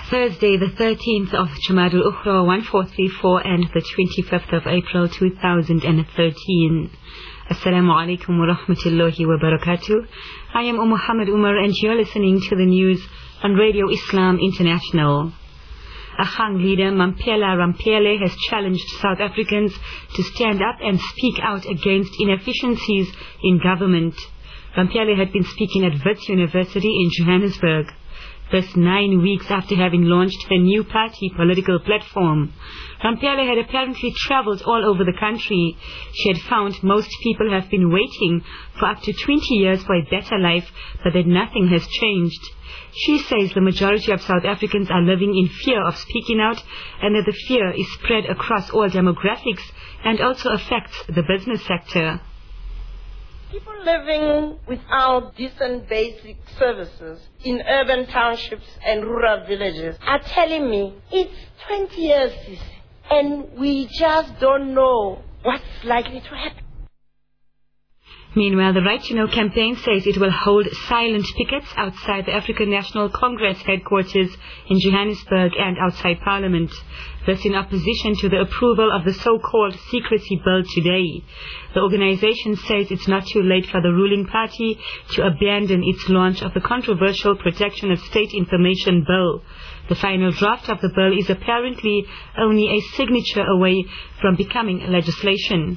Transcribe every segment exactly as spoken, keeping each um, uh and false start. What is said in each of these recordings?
Thursday, the thirteenth of Jamad al-Ukhra, one four three four, and the twenty-fifth of April, two thousand thirteen. Assalamu alaikum wa rahmatullahi wa barakatuh. I am Umm Muhammad Umar, and you're listening to the news on Radio Islam International. Ahang leader Mamphela Ramphele has challenged South Africans to stand up and speak out against inefficiencies in government. Ramphele had been speaking at Wits University in Johannesburg. This nine weeks after having launched her new party political platform. Ramphele had apparently travelled all over the country. She had found most people have been waiting for up to twenty years for a better life, but that nothing has changed. She says the majority of South Africans are living in fear of speaking out, and that the fear is spread across all demographics and also affects the business sector. People living without decent basic services in urban townships and rural villages are telling me it's twenty years and we just don't know what's likely to happen. Meanwhile, the Right to Know campaign says it will hold silent pickets outside the African National Congress headquarters in Johannesburg and outside Parliament. This in opposition to the approval of the so-called secrecy bill today. The organization says it's not too late for the ruling party to abandon its launch of the controversial Protection of State Information Bill. The final draft of the bill is apparently only a signature away from becoming legislation.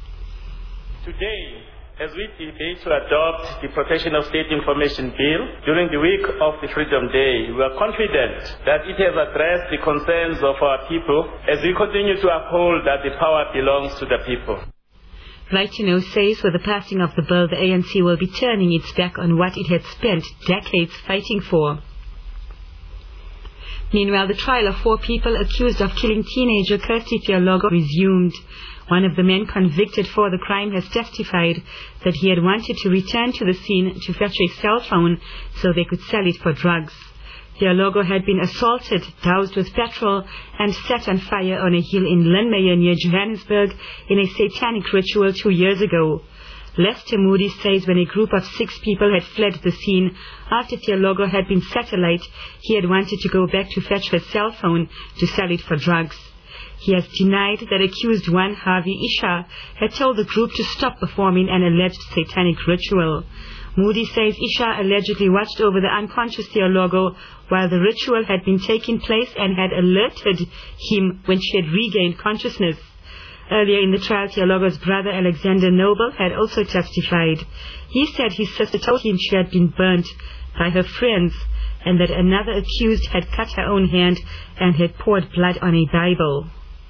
Today, as we debate to adopt the Protection of State Information Bill during the week of the Freedom Day, we are confident that it has addressed the concerns of our people as we continue to uphold that the power belongs to the people. Right to Know says with the passing of the bill, the A N C will be turning its back on what it had spent decades fighting for. Meanwhile, the trial of four people accused of killing teenager Kirsty Theologo resumed. One of the men convicted for the crime has testified that he had wanted to return to the scene to fetch a cell phone so they could sell it for drugs. Theologo had been assaulted, doused with petrol, and set on fire on a hill in Lynmeyer near Johannesburg in a satanic ritual two years ago. Lester Moody says when a group of six people had fled the scene after Theologo had been set alight, he had wanted to go back to fetch her cell phone to sell it for drugs. He has denied that accused one, Harvey Isha, had told the group to stop performing an alleged satanic ritual. Moody says Isha allegedly watched over the unconscious Theologo while the ritual had been taking place and had alerted him when she had regained consciousness. Earlier in the trial, Theologo's brother Alexander Noble had also testified. He said his sister told him she had been burnt by her friends and that another accused had cut her own hand and had poured blood on a Bible.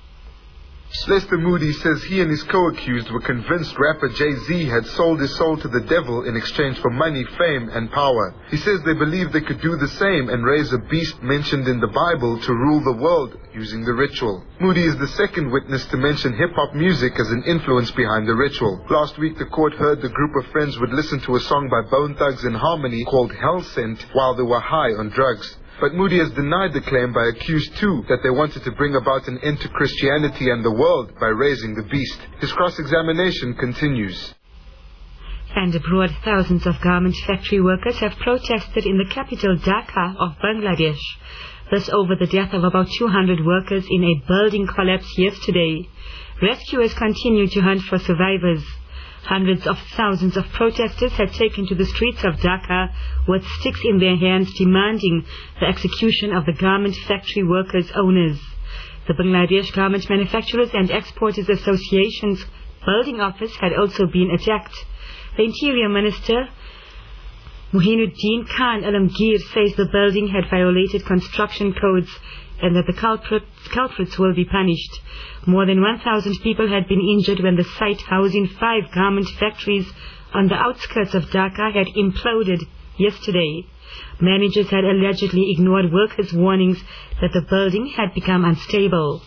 Lester Moody says he and his co-accused were convinced rapper Jay-Z had sold his soul to the devil in exchange for money, fame, and power. He says they believed they could do the same and raise a beast mentioned in the Bible to rule the world using the ritual. Moody is the second witness to mention hip-hop music as an influence behind the ritual. Last week, the court heard the group of friends would listen to a song by Bone Thugs and Harmony called Hell Sent while they were high on drugs. But Moody has denied the claim by accused two that they wanted to bring about an end to Christianity and the world by raising the beast. His cross-examination continues. And abroad, thousands of garment factory workers have protested in the capital Dhaka of Bangladesh. This over the death of about two hundred workers in a building collapse yesterday. Rescuers continue to hunt for survivors. Hundreds of thousands of protesters had taken to the streets of Dhaka with sticks in their hands demanding the execution of the garment factory workers' owners. The Bangladesh Garment Manufacturers and Exporters Association's building office had also been attacked. The Interior Minister Muhinuddin Khan Alamgir says the building had violated construction codes and that the culprits, culprits will be punished. More than one thousand people had been injured when the site housing five garment factories on the outskirts of Dhaka had imploded yesterday. Managers had allegedly ignored workers' warnings that the building had become unstable.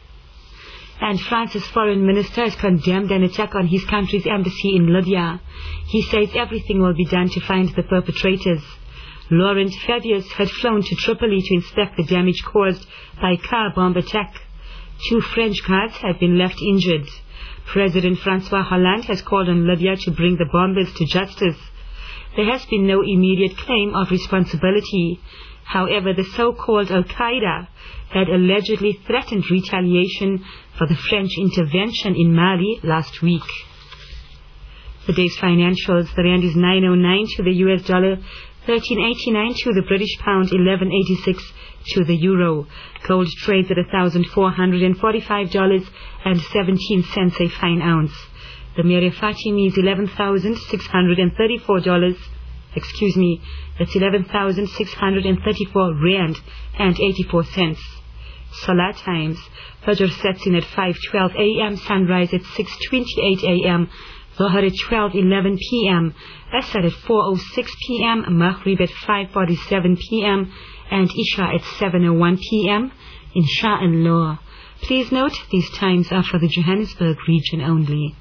And France's foreign minister has condemned an attack on his country's embassy in Libya. He says everything will be done to find the perpetrators. Laurent Fabius had flown to Tripoli to inspect the damage caused by a car bomb attack. Two French guards have been left injured. President Francois Hollande has called on Libya to bring the bombers to justice. There has been no immediate claim of responsibility. However, the so-called Al-Qaeda had allegedly threatened retaliation for the French intervention in Mali last week. The day's financials: the rand is nine oh nine to the U S dollar, thirteen eighty-nine to the British pound, eleven eighty-six to the euro. Gold trades at one thousand four hundred forty-five dollars and seventeen cents a fine ounce. The Mere Fatimi is eleven thousand six hundred thirty-four dollars. Excuse me, that's eleven thousand six hundred thirty-four rand and eighty-four cents. Salah times: Fajr sets in at five twelve a m, sunrise at six twenty-eight a m, Dhuhr at twelve eleven p m, Asr at four oh six p m, Maghrib at five forty-seven p m, and Isha at seven oh one p m, Insha'Allah. Please note, these times are for the Johannesburg region only.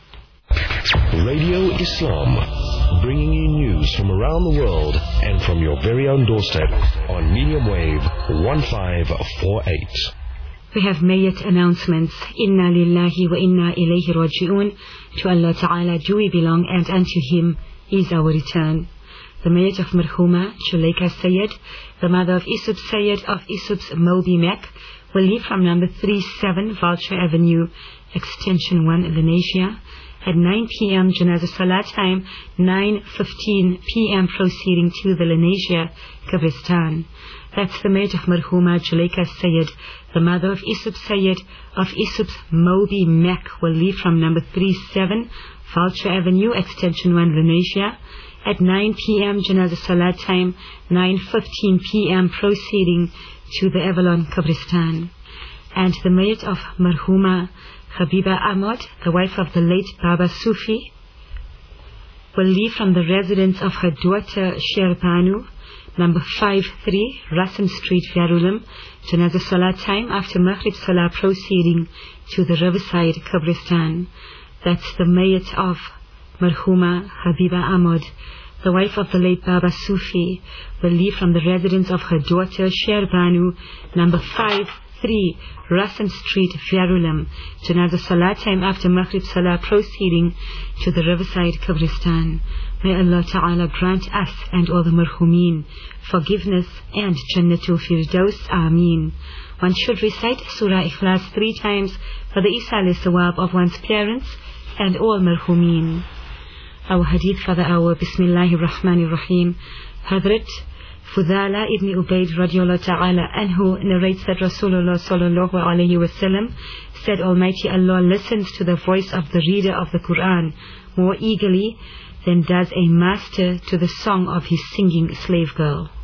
Radio Islam, bringing you news from around the world and from your very own doorstep on medium wave one five four eight. We have made announcements. Inna lillahi wa inna ilayhi raji'un. To Allah Ta'ala do we belong, and unto Him is our return. The marriage of Marhuma Chulaika Sayed, the mother of Isub Sayed of Isub's Moby Mek, will leave from number thirty-seven Vulture Avenue, Extension one, Lenasia, at nine p m Janazah Salah time, nine fifteen p m proceeding to the Lenasia Kabristan. That's the marriage of Marhuma Chulaika Sayed, the mother of Isub Sayed of Isub's Moby Mek, will leave from number thirty-seven Vulture Avenue, Extension one, Lenasia, at nine p m Janazah Salah time, nine fifteen p m proceeding to the Avalon Kabristan. And the marriage of Marhuma Habiba Ahmad, the wife of the late Baba Sufi, will leave from the residence of her daughter Sherbanu, number fifty-three Rassam Street, Verulam, Janazah Salah time after Maghrib Salah proceeding to the Riverside Kabristan. That's the mayat of Marhuma Habiba Ahmad, the wife of the late Baba Sufi, will leave from the residence of her daughter Sherbanu, number fifty-three Rassam Street, Verulam, Janazah Salah time after Maghrib Salah proceeding to the Riverside Kabristan. May Allah Ta'ala grant us and all the marhumeen forgiveness and Jannatul Firdaus. Ameen. One should recite Surah Ikhlas three times for the Isal Sawab of one's parents and all marhumeen. Our hadith for the hour: Bismillahir Rahmanir Rahim. Hadrat Fudala ibn Ubayd radiallahu ta'ala anhu narrates that Rasulullah sallallahu alayhi wasallam said, Almighty Allah listens to the voice of the reader of the Quran more eagerly than does a master to the song of his singing slave girl.